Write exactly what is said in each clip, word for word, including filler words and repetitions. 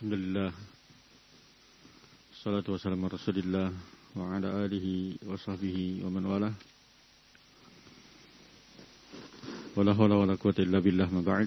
Alhamdulillah. Salatu wassalamu ala Rasulillah wa ala alihi wa sahbihi wa man walah. Wala hawla wala quwwata illa billah, ma ba'd.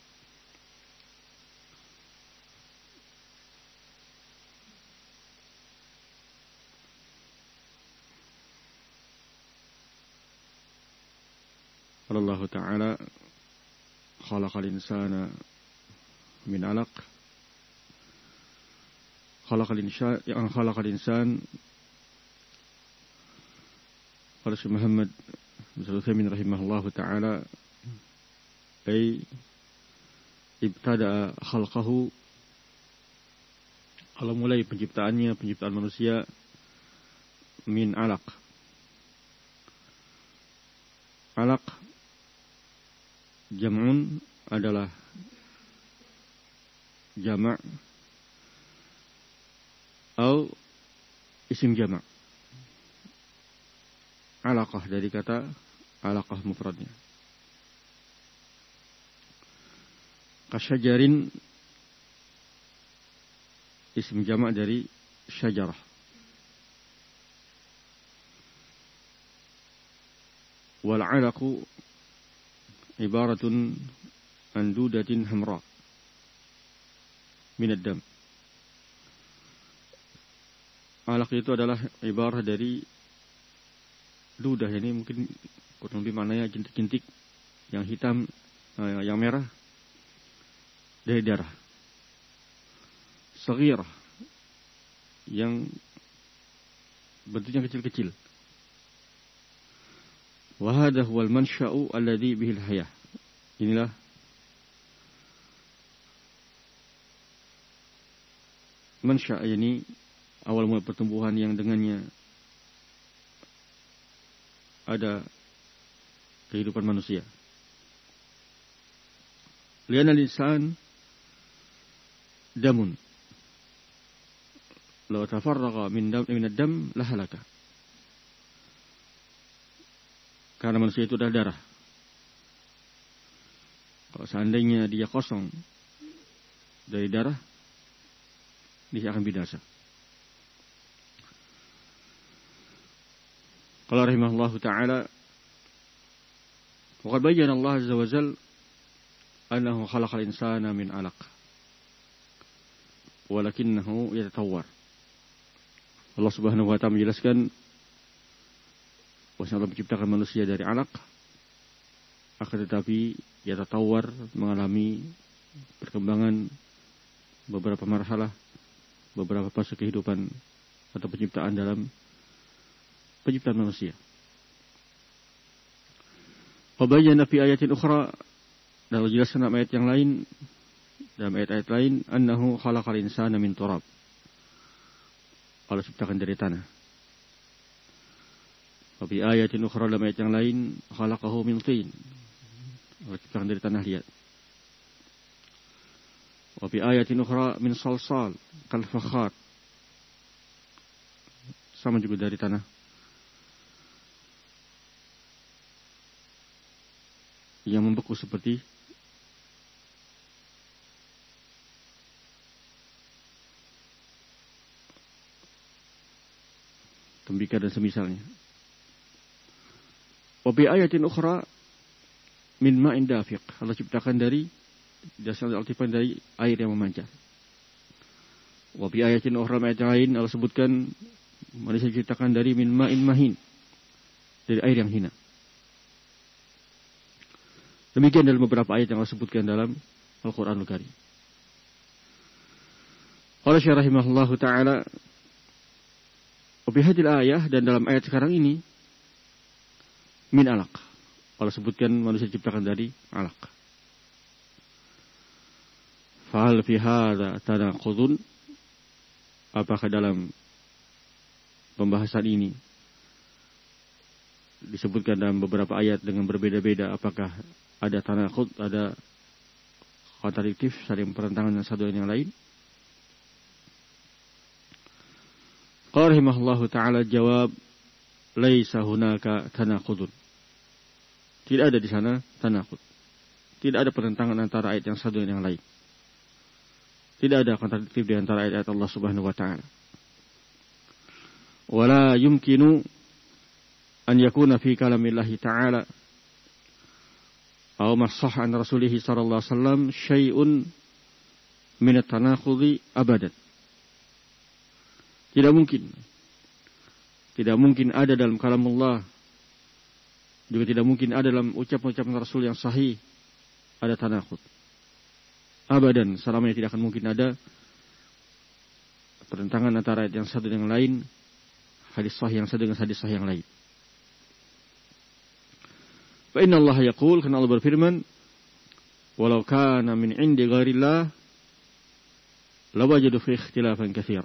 Qala Allah Ta'ala khalaqal insana min 'alaq. Khalaqal insan yang khalaqal insan qala Syekh Muhammad bin Utsaimin rahimahullahu taala ay ibtada khalqahu, Allah mulai penciptaannya, penciptaan manusia min 'alaq. Alaq jam'un adalah jama' atau isim jama'. Alaqah dari kata alaqah mufradnya. Kasyajarin isim jama' dari syajarah. Wal 'alaqu ibaratun an dudatin hamra min ad-dam. Alaq itu adalah ibarah dari ludah, ini mungkin kurang lebih maknanya jentik-jentik yang hitam, eh, yang merah dari darah. Saghirah yang bentuknya kecil-kecil. Wa hadha huwal mansya'u alladhi bihil hayah. Inilah mansya', yani awal mula pertumbuhan yang dengannya ada kehidupan manusia. Lianna al-insan damun law tafarraqa min dam min ad-dam lahalaka. Karena manusia itu adalah darah. Kalau seandainya dia kosong dari darah, dia akan binasa. Qala rahimahullahu ta'ala, wa qad bayyana Allah azza wa jalla annahu khalaqal insana min 'alaq walakinnahu yatatawwar. Allah Subhanahu wa ta'ala menjelaskan bahwa Allah menciptakan manusia dari 'alaq, akan tetapi yatatawwar, mengalami perkembangan beberapa marhalah, beberapa fase kehidupan atau penciptaan dalam penciptaan manusia. Wabayyana fi ayatin ukhra, dan Allah jelaskan dalam ayat yang lain, dalam ayat-ayat lain, annahu khalaqal insana min turab. Allah ciptakan dari tanah. Wa fi ayatin ukhra, dalam ayat yang lain, khalaqahu min tin. Allah ciptakan dari tanah liat. Wa fi ayatin ukhra min salsal kal fakhar. Sama juga dari tanah yang membeku seperti tembikar dan semisalnya. Wa bi ayatin ukhra min ma'in dafiq. Allah ciptakan dari dasar altifan dari air yang memancar. Wa bi ayatin ukhra, ayat yang lain Allah sebutkan manusia diciptakan dari min ma'in mahin, dari air yang hina. Demikian dalam beberapa ayat yang Allah sebutkan dalam Al-Quranul Karim. Qala Syekh rahimahullahu ta'ala, wa bi hadhil ayah, dan dalam ayat sekarang ini, min 'alaq. Allah sebutkan manusia diciptakan dari 'alaq. Fa hal fi hadza tanaqudun? Apakah dalam pembahasan ini disebutkan dalam beberapa ayat dengan berbeda-beda, apakah ada tanaqud, ada kontradiktif, saling bertentangan dengan satu dengan yang lain? Qala rahimahullahu ta'ala, jawab, laisa hunaka tanaqudun. Tidak ada di sana tanaqud. Tidak ada pertentangan antara ayat yang satu dengan yang lain. Tidak ada kontradiktif di antara ayat Allah Subhanahu wa taala. Wala yumkinu an yakuna fi kalamillahi ta'ala aw ma sahha an rasulih sallallahu alaihi wasallam syai'un min at-tanakhudhi abadan. Tidak mungkin. Tidak mungkin ada dalam kalam Allah, juga tidak mungkin ada dalam ucapan-ucapan Rasul yang sahih ada tanakhud. Abadan, selamanya tidak akan mungkin ada pertentangan antara ayat yang satu dengan lain, hadis sahih yang satu dengan hadis sahih yang lain. Fa inna Allah yaqul, karena Allah berfirman, walau kana min indi ghairillah lawajadu fi ikhtilafan katsira.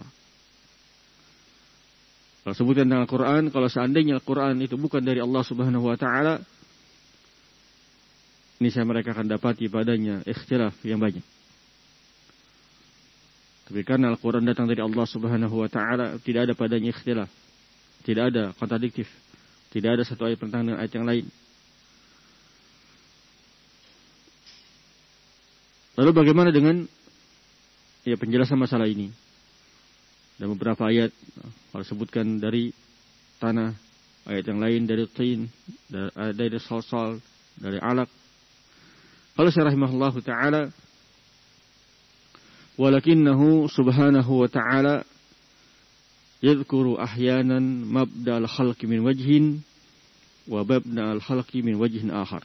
Kalau sebutkan tentang Al-Quran, kalau seandainya Al-Quran itu bukan dari Allah Subhanahu wa taala, niscaya mereka akan dapati padanya ikhtilaf yang banyak. Tapi karena Al-Quran datang dari Allah Subhanahu wa taala, tidak ada padanya ikhtilaf, tidak ada kontradiktif, tidak ada satu ayat bertentangan dengan ayat yang lain. Lalu bagaimana dengan ya penjelasan masalah ini? Dan beberapa ayat kalau sebutkan dari tanah, ayat yang lain dari tin, dari, dari salsal, dari alaq. Kalau saya rahimahullahu taala, walakinnahu subhanahu wa ta'ala yadhkuru ahyanan mabda al-khalqi min wajhin wa babna al-khalqi min wajhin akhar.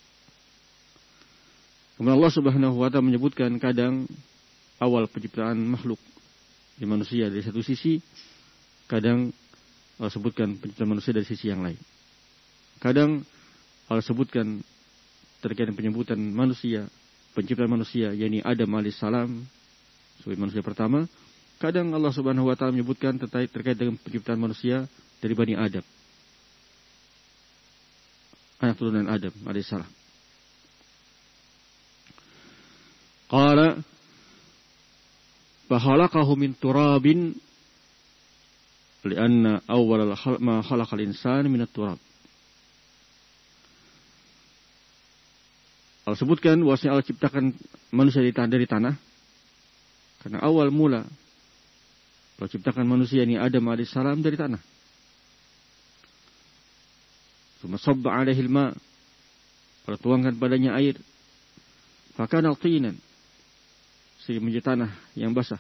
Kemudian Allah Subhanahu wa ta'ala menyebutkan kadang awal penciptaan makhluk di manusia dari satu sisi, kadang Allah sebutkan penciptaan manusia dari sisi yang lain. Kadang Allah sebutkan terkait dengan penyebutan manusia, penciptaan manusia, yakni Adam alaihissalam sebagai manusia pertama. Kadang Allah Subhanahu wa taala menyebutkan terkait, terkait dengan penciptaan manusia dari Bani Adam, anak turunan Adam alaihissalam. Qala فخلقه من تراب لأن أول ما خلق الإنسان من التراب. Allah sebutkan bahwasanya Allah ciptakan manusia dari tanah, dari tanah karena awal mula Allah ciptakan manusia ini Adam alaihissalam dari tanah. Tsumma sabba alaihi al-ma, Allah tuangkan padanya air, fakana tinan, sehingga menjadi tanah yang basah.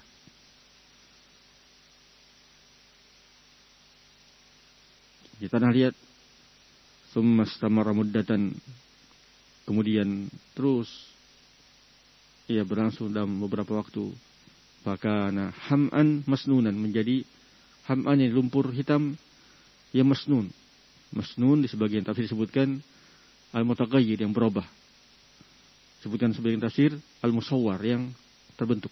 Di tanah liat, summa istamara muddatan, kemudian terus ia berlangsung dalam beberapa waktu. Fakana ham'an masnunan, menjadi ham'an yang lumpur hitam yang masnun. Masnun di sebagian tafsir disebutkan al-mutaghayyir, yang berubah. Sebutkan sebagian tafsir al-musawwar, yang terbentuk.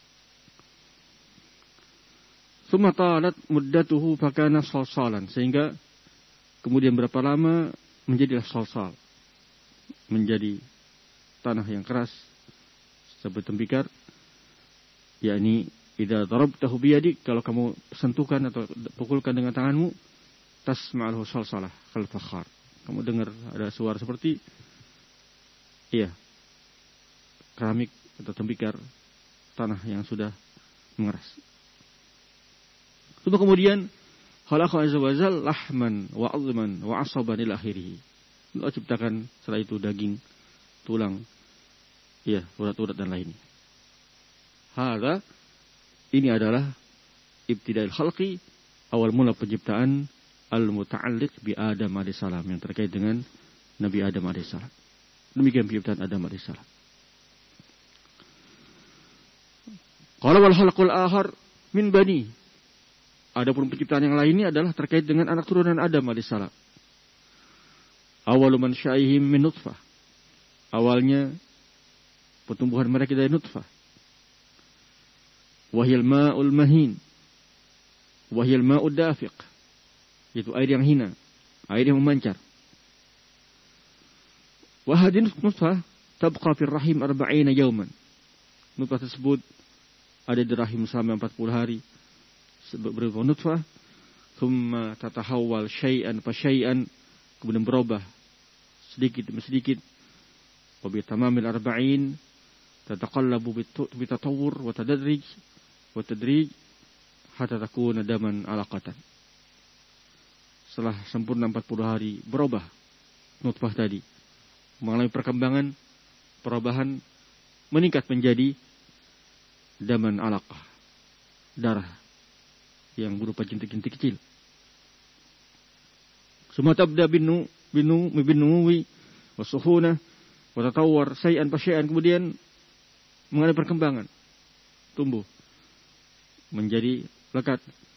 Summa talat muddatuhu fakana salsalan, sehingga kemudian berapa lama menjadilah salsal, menjadi tanah yang keras seperti tembikar, yakni idza darabtahu biyadik, kalau kamu sentuhkan atau pukulkan dengan tanganmu, tasma'ahu salsalah kal fakhar, kamu dengar ada suara seperti iya keramik atau tembikar tanah yang sudah mengeras. Lalu kemudian khalaqa azza wa jalla lahman wa 'azman wa 'asaban ila akhirih. Allah ciptakan setelah itu daging, tulang, ya, urat-urat dan lainnya. Hadza, ini adalah ibtida'il khalqi, awal mula penciptaan al-muta'alliq bi Adam alaihissalam, yang terkait dengan Nabi Adam alaihissalam. Demikian penciptaan Adam alaihissalam. Qala wal khalqul akhar min bani. Adapun penciptaan yang lainnya adalah terkait dengan anak turunan Adam alaihissalam. Awalu man sya'ihim min nutfah. Awalnya pertumbuhan mereka dari nutfah. Wahyal ma'ul mahin. Wahyal ma'ud dafiq. Yaitu air yang hina, air yang memancar. Wahadin nutfah tabqa fir rahim arba'ina yawman. Nutfah tersebut ada di rahim selama empat puluh hari. Berupa nutfah, thumma tatahawwal syai'an fa syai'an, kemudian berubah sedikit demi sedikit. Wa bi tamamil arba'in, tataqallabu bitatawwur wa tadrij wa tadrij hatta takuna daman alaqatan. Setelah sempurna empat puluh hari berubah nutfah tadi, mengalami perkembangan, perubahan, meningkat menjadi daman alaqah, darah yang berupa jentik-jentik kecil. Summa tabda binu binu binu wa suhuna wa tatawwar syai'an fa syai'an, kemudian mengalami perkembangan, tumbuh menjadi lekat,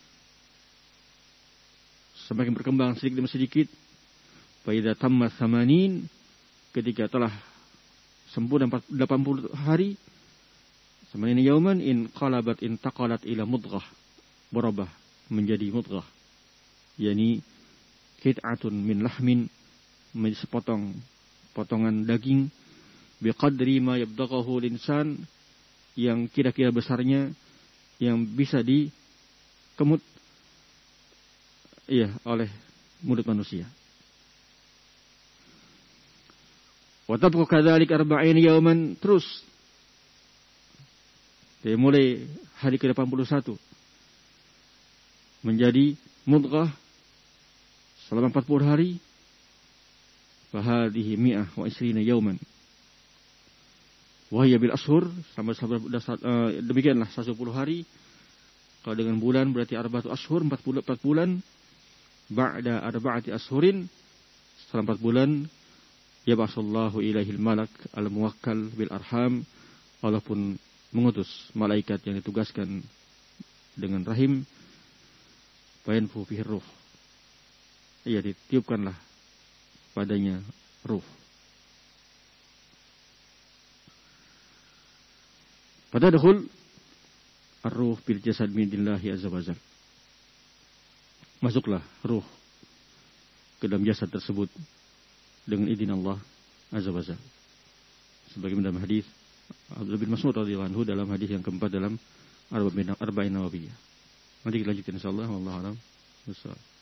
semakin berkembang sedikit demi sedikit. Fa idza tamma tsamanin, ketika telah sempurna delapan puluh hari, samanin yauman in qalabat in taqalat ila mudghah, berubah menjadi mudghah, yakni qit'atun min lahmin, menjadi sepotong potongan daging, biqadri ma yabdaghahu linsan, yang kira-kira besarnya yang bisa dikemut iya oleh mulut manusia. Wa tabqa kadzalik arba'in yauman, terus dari mulai hari ke delapan puluh satu menjadi mudghah selama empat puluh hari. Fa hadhihi mi'ah wa isrina yauman wa hiya bil ashhur, sampai uh, demikianlah seratus sepuluh hari. Kalau dengan bulan berarti arba'atu ashhur, empat puluh empat bulan. Ba'da arba'ati ashhurin, setelah empat bulan, yab'atsullahu ilaihil malak al-muwakkal bil arham, Allah pun mengutus malaikat yang ditugaskan dengan rahim, fayanfu fihi ruh, iya, ditiupkanlah padanya ruh. Fatadkhul ar-ruh bil jasad min dillahi azza wa jalla, masuklah ruh ke dalam jasad tersebut dengan izin Allah azza wa jalla, sebagaimana dalam hadis Abdullah bin Mas'ud radhiyallahu anhu, dalam hadis yang keempat dalam Arba'in Nawawiyah. Nanti kita lanjutkan insyaallah, wallahu a'lam.